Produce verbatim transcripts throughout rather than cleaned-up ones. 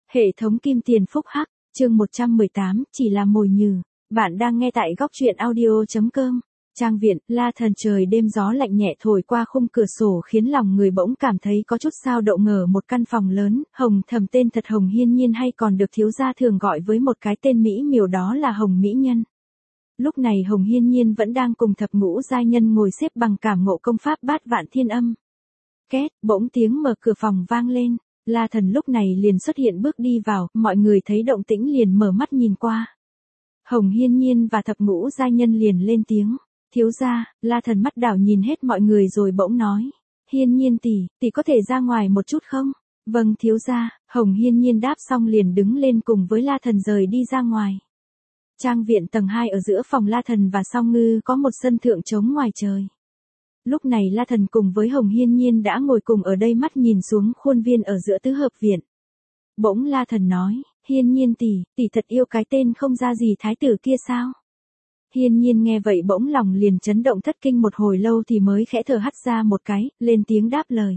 Hệ thống kim tiền phúc hắc, chương một trăm mười tám, chỉ là mồi nhử. Bạn đang nghe tại góc truyện audio chấm com. Trang viện, La Thần, trời đêm gió lạnh nhẹ thổi qua khung cửa sổ khiến lòng người bỗng cảm thấy có chút sao động. Ngờ một căn phòng lớn, Hồng Thầm, tên thật Hồng Hiên Nhiên, hay còn được thiếu gia thường gọi với một cái tên mỹ miều đó là Hồng Mỹ Nhân. Lúc này Hồng Hiên Nhiên vẫn đang cùng thập ngũ giai nhân ngồi xếp bằng cảm ngộ công pháp bát vạn thiên âm. Két, bỗng tiếng mở cửa phòng vang lên. La Thần lúc này liền xuất hiện bước đi vào, mọi người thấy động tĩnh liền mở mắt nhìn qua. Hồng Hiên Nhiên và thập ngũ giai nhân liền lên tiếng, thiếu gia. La Thần mắt đảo nhìn hết mọi người rồi bỗng nói, Hiên Nhiên tỷ, tỷ có thể ra ngoài một chút không? Vâng thiếu gia. Hồng Hiên Nhiên đáp xong liền đứng lên cùng với La Thần rời đi ra ngoài. Trang viện tầng hai ở giữa phòng La Thần và Song Ngư có một sân thượng trống ngoài trời. Lúc này La Thần cùng với Hồng Hiên Nhiên đã ngồi cùng ở đây, mắt nhìn xuống khuôn viên ở giữa tứ hợp viện. Bỗng La Thần nói, Hiên Nhiên tỷ, tỷ thật yêu cái tên không ra gì thái tử kia sao? Hiên Nhiên nghe vậy bỗng lòng liền chấn động thất kinh, một hồi lâu thì mới khẽ thở hắt ra một cái, lên tiếng đáp lời.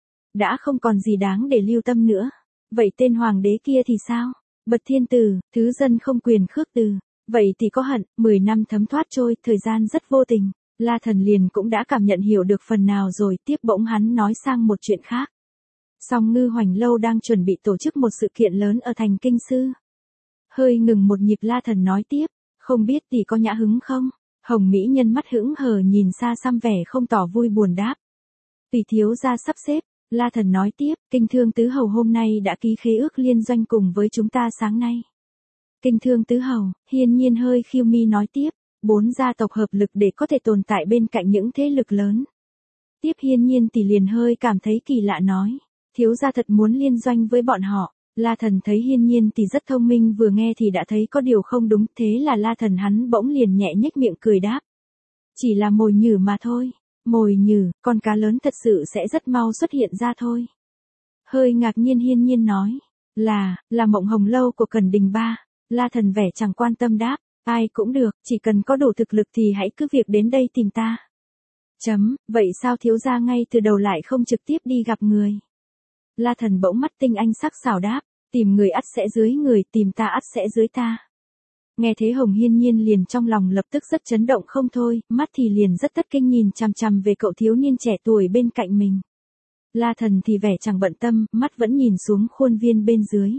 Đã không còn gì đáng để lưu tâm nữa. Vậy tên hoàng đế kia thì sao? Bật thiên tử, thứ dân không quyền khước từ. Vậy thì có hận, mười năm thấm thoát trôi, thời gian rất vô tình. La Thần liền cũng đã cảm nhận hiểu được phần nào rồi, tiếp bỗng hắn nói sang một chuyện khác. Song Ngư Hoành Lâu đang chuẩn bị tổ chức một sự kiện lớn ở thành Kinh Sư. Hơi ngừng một nhịp, La Thần nói tiếp, không biết tỷ có nhã hứng không? Hồng Mỹ Nhân mắt hững hờ nhìn xa xăm, vẻ không tỏ vui buồn đáp. Tùy thiếu gia sắp xếp. La Thần nói tiếp, Kinh Thương Tứ Hầu hôm nay đã ký khế ước liên doanh cùng với chúng ta sáng nay. Kinh Thương Tứ Hầu, Hiên Nhiên hơi khiêu mi nói tiếp, bốn gia tộc hợp lực để có thể tồn tại bên cạnh những thế lực lớn. Tiếp Hiên Nhiên tỷ liền hơi cảm thấy kỳ lạ nói, thiếu gia thật muốn liên doanh với bọn họ. La Thần thấy Hiên Nhiên tỷ rất thông minh, vừa nghe thì đã thấy có điều không đúng, thế là La Thần hắn bỗng liền nhẹ nhếch miệng cười đáp. Chỉ là mồi nhử mà thôi. Mồi nhử, con cá lớn thật sự sẽ rất mau xuất hiện ra thôi. Hơi ngạc nhiên Hiên Nhiên nói, là, là Mộng Hồng Lâu của Cẩn Đình Ba. La Thần vẻ chẳng quan tâm đáp, ai cũng được, chỉ cần có đủ thực lực thì hãy cứ việc đến đây tìm ta. Chấm, vậy sao thiếu gia ngay từ đầu lại không trực tiếp đi gặp người? La Thần bỗng mắt tinh anh sắc sảo đáp, tìm người ắt sẽ dưới người, tìm ta ắt sẽ dưới ta. Nghe thế Hồng Hiên Nhiên liền trong lòng lập tức rất chấn động không thôi, mắt thì liền rất thất kinh nhìn chằm chằm về cậu thiếu niên trẻ tuổi bên cạnh mình. La Thần thì vẻ chẳng bận tâm, mắt vẫn nhìn xuống khuôn viên bên dưới.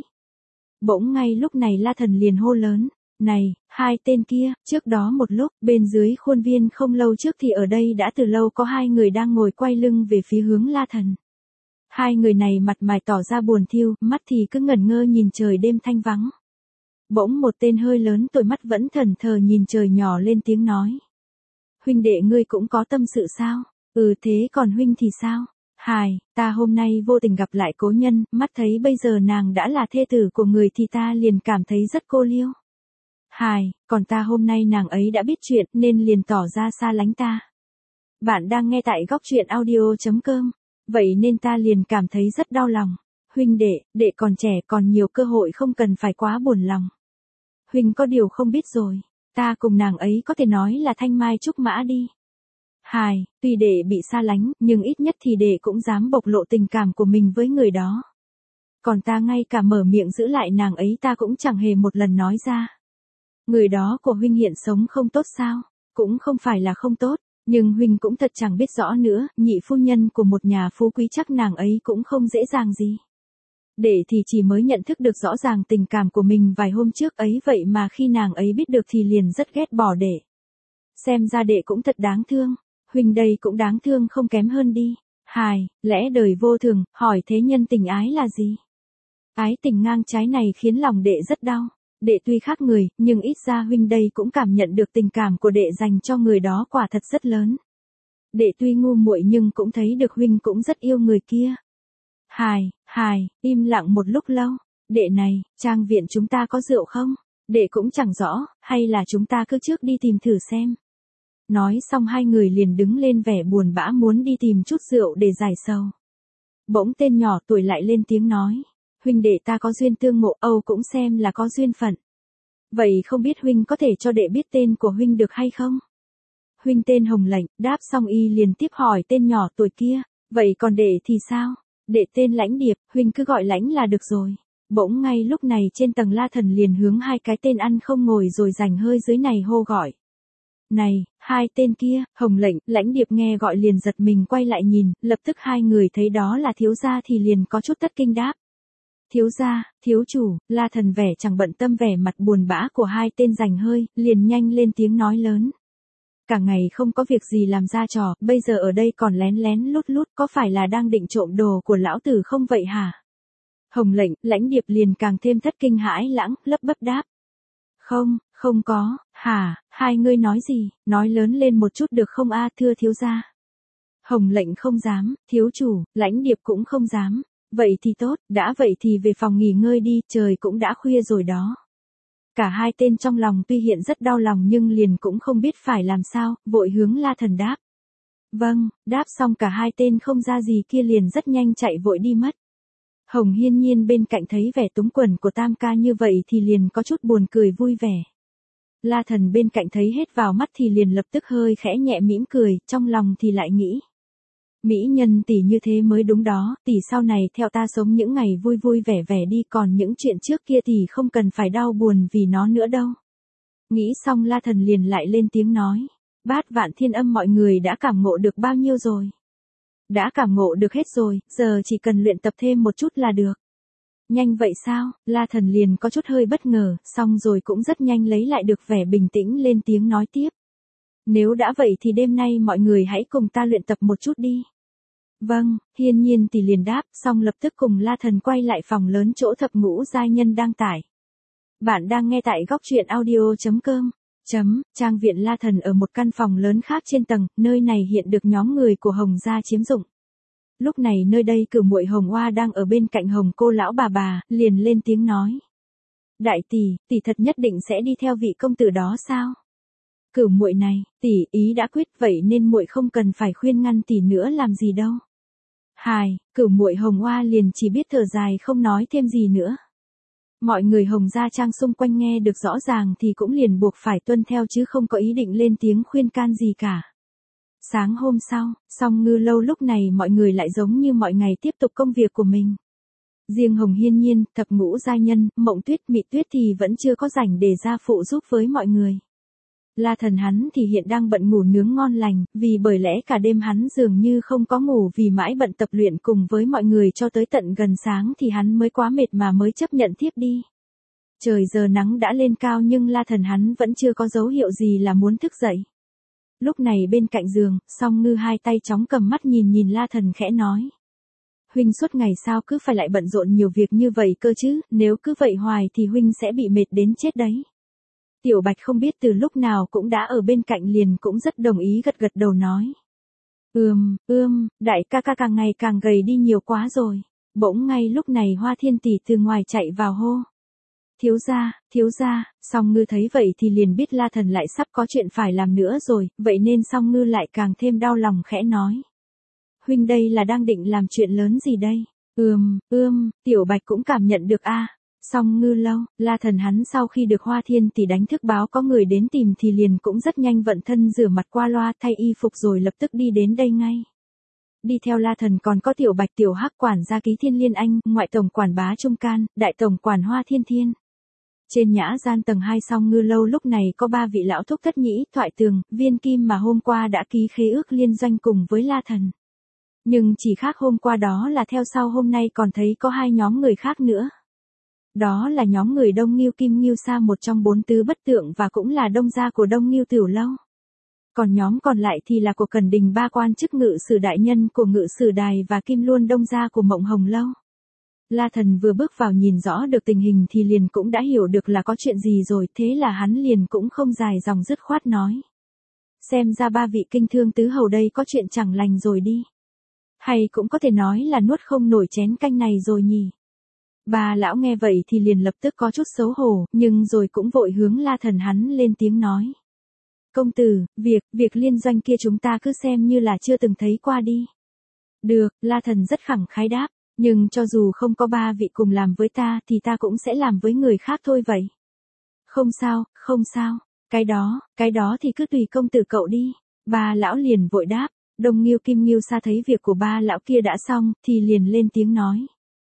Bỗng ngay lúc này La Thần liền hô lớn, này, hai tên kia. Trước đó một lúc, bên dưới khuôn viên không lâu trước thì ở đây đã từ lâu có hai người đang ngồi quay lưng về phía hướng La Thần. Hai người này mặt mày tỏ ra buồn thiu, mắt thì cứ ngẩn ngơ nhìn trời đêm thanh vắng. Bỗng một tên hơi lớn tuổi mắt vẫn thẫn thờ nhìn trời nhỏ lên tiếng nói. Huynh đệ ngươi cũng có tâm sự sao? Ừ thế còn huynh thì sao? Hài, ta hôm nay vô tình gặp lại cố nhân, mắt thấy bây giờ nàng đã là thê tử của người thì ta liền cảm thấy rất cô liêu. Hài, còn ta hôm nay nàng ấy đã biết chuyện nên liền tỏ ra xa lánh ta. Bạn đang nghe tại góc truyện audio chấm com, vậy nên ta liền cảm thấy rất đau lòng. Huynh đệ, đệ còn trẻ còn nhiều cơ hội, không cần phải quá buồn lòng. Huynh có điều không biết rồi, ta cùng nàng ấy có thể nói là thanh mai trúc mã đi. Hài, tuy đệ bị xa lánh, nhưng ít nhất thì đệ cũng dám bộc lộ tình cảm của mình với người đó. Còn ta ngay cả mở miệng giữ lại nàng ấy ta cũng chẳng hề một lần nói ra. Người đó của huynh hiện sống không tốt sao? Cũng không phải là không tốt, nhưng huynh cũng thật chẳng biết rõ nữa, nhị phu nhân của một nhà phú quý chắc nàng ấy cũng không dễ dàng gì. Đệ thì chỉ mới nhận thức được rõ ràng tình cảm của mình vài hôm trước ấy, vậy mà khi nàng ấy biết được thì liền rất ghét bỏ đệ. Xem ra đệ cũng thật đáng thương, huynh đây cũng đáng thương không kém hơn đi. Hài, lẽ đời vô thường, hỏi thế nhân tình ái là gì? Ái tình ngang trái này khiến lòng đệ rất đau. Đệ tuy khác người, nhưng ít ra huynh đây cũng cảm nhận được tình cảm của đệ dành cho người đó quả thật rất lớn. Đệ tuy ngu muội nhưng cũng thấy được huynh cũng rất yêu người kia. Hài, hài, im lặng một lúc lâu. Đệ này, trang viện chúng ta có rượu không? Đệ cũng chẳng rõ, hay là chúng ta cứ trước đi tìm thử xem. Nói xong hai người liền đứng lên vẻ buồn bã muốn đi tìm chút rượu để giải sầu. Bỗng tên nhỏ tuổi lại lên tiếng nói. Huynh đệ ta có duyên tương ngộ, Âu cũng xem là có duyên phận. Vậy không biết huynh có thể cho đệ biết tên của huynh được hay không? Huynh tên Hồng Lệnh, đáp xong y liền tiếp hỏi tên nhỏ tuổi kia. Vậy còn đệ thì sao? Đệ tên Lãnh Điệp, huynh cứ gọi Lãnh là được rồi. Bỗng ngay lúc này trên tầng La Thần liền hướng hai cái tên ăn không ngồi rồi rảnh hơi dưới này hô gọi. Này, hai tên kia, Hồng Lệnh, Lãnh Điệp nghe gọi liền giật mình quay lại nhìn, lập tức hai người thấy đó là thiếu gia thì liền có chút tất kinh đáp. Thiếu gia, thiếu chủ, La Thần vẻ chẳng bận tâm vẻ mặt buồn bã của hai tên rảnh hơi, liền nhanh lên tiếng nói lớn. Cả ngày không có việc gì làm ra trò, bây giờ ở đây còn lén lén lút lút, có phải là đang định trộm đồ của lão tử không vậy hả? Hồng Lệnh, Lãnh Điệp liền càng thêm thất kinh hãi lãng, lấp bấp đáp. Không, không có, hả, hai ngươi nói gì, nói lớn lên một chút được không a thưa thiếu gia. Hồng Lệnh không dám, thiếu chủ, Lãnh Điệp cũng không dám. Vậy thì tốt, đã vậy thì về phòng nghỉ ngơi đi, trời cũng đã khuya rồi đó. Cả hai tên trong lòng tuy hiện rất đau lòng nhưng liền cũng không biết phải làm sao, vội hướng La Thần đáp. Vâng, đáp xong cả hai tên không ra gì kia liền rất nhanh chạy vội đi mất. Hồng Hiên Nhiên bên cạnh thấy vẻ túng quần của Tam ca như vậy thì liền có chút buồn cười vui vẻ. La Thần bên cạnh thấy hết vào mắt thì liền lập tức hơi khẽ nhẹ mỉm cười, trong lòng thì lại nghĩ. Mỹ nhân tỷ như thế mới đúng đó, tỷ sau này theo ta sống những ngày vui vui vẻ vẻ đi, còn những chuyện trước kia thì không cần phải đau buồn vì nó nữa đâu. Nghĩ xong La Thần liền lại lên tiếng nói, bát vạn thiên âm mọi người đã cảm ngộ được bao nhiêu rồi? Đã cảm ngộ được hết rồi, giờ chỉ cần luyện tập thêm một chút là được. Nhanh vậy sao? La Thần liền có chút hơi bất ngờ, xong rồi cũng rất nhanh lấy lại được vẻ bình tĩnh lên tiếng nói tiếp. Nếu đã vậy thì đêm nay mọi người hãy cùng ta luyện tập một chút đi. Vâng, Hiên Nhiên tỷ liền đáp, xong lập tức cùng La Thần quay lại phòng lớn chỗ thập ngũ giai nhân đang tải. Bạn đang nghe tại góc truyện audio chấm com. Chấm, trang viện La Thần ở một căn phòng lớn khác trên tầng, nơi này hiện được nhóm người của Hồng gia chiếm dụng. Lúc này nơi đây Cửu muội Hồng Oa đang ở bên cạnh Hồng cô lão bà bà, liền lên tiếng nói. Đại tỷ, tỷ thật nhất định sẽ đi theo vị công tử đó sao? Cửu muội này, tỷ ý đã quyết vậy nên muội không cần phải khuyên ngăn tỷ nữa làm gì đâu. Hài, Cửu muội Hồng Oa liền chỉ biết thở dài không nói thêm gì nữa. Mọi người Hồng gia trang xung quanh nghe được rõ ràng thì cũng liền buộc phải tuân theo chứ không có ý định lên tiếng khuyên can gì cả. Sáng hôm sau, Song Ngư lâu lúc này mọi người lại giống như mọi ngày tiếp tục công việc của mình. Riêng Hồng Hiên Nhiên, thập ngũ giai nhân, Mộng Tuyết, Mị Tuyết thì vẫn chưa có rảnh để ra phụ giúp với mọi người. La Thần hắn thì hiện đang bận ngủ nướng ngon lành, vì bởi lẽ cả đêm hắn dường như không có ngủ vì mãi bận tập luyện cùng với mọi người cho tới tận gần sáng thì hắn mới quá mệt mà mới chấp nhận thiếp đi. Trời giờ nắng đã lên cao nhưng La Thần hắn vẫn chưa có dấu hiệu gì là muốn thức dậy. Lúc này bên cạnh giường, Song Ngư hai tay chóng cầm mắt nhìn nhìn La Thần khẽ nói. Huynh suốt ngày sao cứ phải lại bận rộn nhiều việc như vậy cơ chứ, nếu cứ vậy hoài thì Huynh sẽ bị mệt đến chết đấy. Tiểu Bạch không biết từ lúc nào cũng đã ở bên cạnh liền cũng rất đồng ý gật gật đầu nói. Ừm, ưm, đại ca ca càng ngày càng gầy đi nhiều quá rồi. Bỗng ngay lúc này Hoa Thiên tỷ từ ngoài chạy vào hô. Thiếu gia, thiếu gia, Song Ngư thấy vậy thì liền biết La Thần lại sắp có chuyện phải làm nữa rồi, vậy nên Song Ngư lại càng thêm đau lòng khẽ nói. Huynh đây là đang định làm chuyện lớn gì đây? Ừm, ưm, Tiểu Bạch cũng cảm nhận được a. Song Ngư lâu, La Thần hắn sau khi được Hoa Thiên tỷ đánh thức báo có người đến tìm thì liền cũng rất nhanh vận thân rửa mặt qua loa thay y phục rồi lập tức đi đến đây ngay. Đi theo La Thần còn có Tiểu Bạch, Tiểu Hắc quản gia Ký Thiên Liên Anh, ngoại tổng quản Bá Trung Can, đại tổng quản Hoa Thiên Thiên. Trên nhã gian tầng hai Song Ngư lâu lúc này có ba vị lão thúc Thất Nhĩ, Thoại Tường, Viên Kim mà hôm qua đã ký khế ước liên doanh cùng với La Thần. Nhưng chỉ khác hôm qua đó là theo sau hôm nay còn thấy có hai nhóm người khác nữa. Đó là nhóm người Đông Ngưu Kim Ngưu Sa, một trong bốn tứ bất tượng và cũng là đông gia của Đông Ngưu Tiểu Lâu. Còn nhóm còn lại thì là của Cẩn Đình ba quan chức ngự sử đại nhân của ngự sử đài và Kim Luân đông gia của Mộng Hồng Lâu. La Thần vừa bước vào nhìn rõ được tình hình thì liền cũng đã hiểu được là có chuyện gì rồi, thế là hắn liền cũng không dài dòng dứt khoát nói. Xem ra ba vị kinh thương tứ hầu đây có chuyện chẳng lành rồi đi. Hay cũng có thể nói là nuốt không nổi chén canh này rồi nhỉ. Bà lão nghe vậy thì liền lập tức có chút xấu hổ, nhưng rồi cũng vội hướng La Thần hắn lên tiếng nói. Công tử, việc, việc liên doanh kia chúng ta cứ xem như là chưa từng thấy qua đi. Được, La Thần rất khẳng khái đáp, nhưng cho dù không có ba vị cùng làm với ta thì ta cũng sẽ làm với người khác thôi vậy. Không sao, không sao, cái đó, cái đó thì cứ tùy công tử cậu đi. Bà lão liền vội đáp, Đông Ngưu Kim Ngưu Sa thấy việc của ba lão kia đã xong thì liền lên tiếng nói.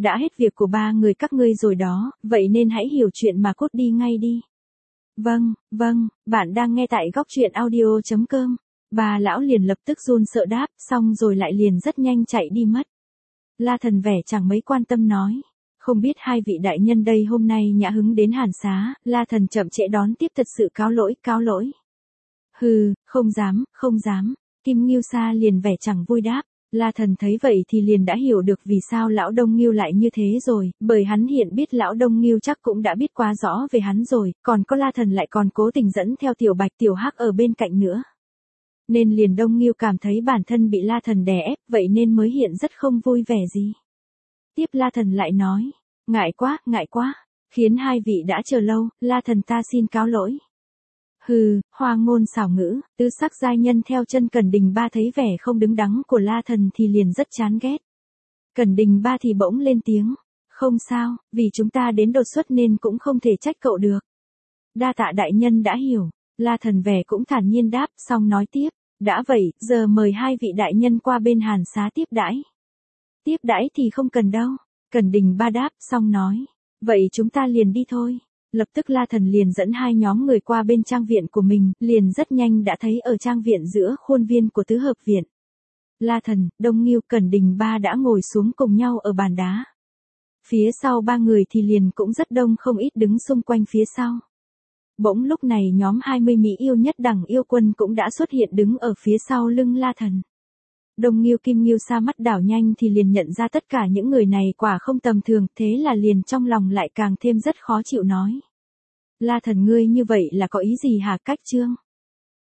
đã hết việc của ba người các ngươi rồi đó, vậy nên hãy hiểu chuyện mà cút đi ngay đi. Vâng, vâng, bạn đang nghe tại góc truyện audio chấm com. Bà lão liền lập tức run sợ đáp, xong rồi lại liền rất nhanh chạy đi mất. La Thần vẻ chẳng mấy quan tâm nói. Không biết hai vị đại nhân đây hôm nay nhã hứng đến Hàn Xá, La Thần chậm trễ đón tiếp thật sự cáo lỗi, cáo lỗi. Hừ, không dám, không dám. Kim Ngưu Sa liền vẻ chẳng vui đáp. La Thần thấy vậy thì liền đã hiểu được vì sao lão Đông Ngưu lại như thế rồi, bởi hắn hiện biết lão Đông Ngưu chắc cũng đã biết quá rõ về hắn rồi, còn có La Thần lại còn cố tình dẫn theo Tiểu Bạch Tiểu Hắc ở bên cạnh nữa. Nên liền Đông Ngưu cảm thấy bản thân bị La Thần đè ép, vậy nên mới hiện rất không vui vẻ gì. Tiếp La Thần lại nói, ngại quá, ngại quá, khiến hai vị đã chờ lâu, La Thần ta xin cáo lỗi. Hừ, hoa ngôn xảo ngữ, tứ sắc giai nhân theo chân Cẩn Đình Ba thấy vẻ không đứng đắn của La Thần thì liền rất chán ghét. Cẩn Đình Ba thì bỗng lên tiếng, không sao, vì chúng ta đến đột xuất nên cũng không thể trách cậu được. Đa tạ đại nhân đã hiểu, La Thần vẻ cũng thản nhiên đáp, xong nói tiếp, đã vậy, giờ mời hai vị đại nhân qua bên Hàn Xá tiếp đãi. Tiếp đãi thì không cần đâu, Cẩn Đình Ba đáp, xong nói, vậy chúng ta liền đi thôi. Lập tức La Thần liền dẫn hai nhóm người qua bên trang viện của mình, liền rất nhanh đã thấy ở trang viện giữa khuôn viên của tứ hợp viện. La Thần, Đông Ngưu, Cẩn Đình Ba đã ngồi xuống cùng nhau ở bàn đá. Phía sau ba người thì liền cũng rất đông không ít đứng xung quanh phía sau. Bỗng lúc này nhóm hai mươi mỹ yêu nhất đẳng yêu quân cũng đã xuất hiện đứng ở phía sau lưng La Thần. Đông Ngưu Kim Ngưu Sa mắt đảo nhanh thì liền nhận ra tất cả những người này quả không tầm thường, thế là liền trong lòng lại càng thêm rất khó chịu nói. La Thần ngươi như vậy là có ý gì hả? Cách Trương?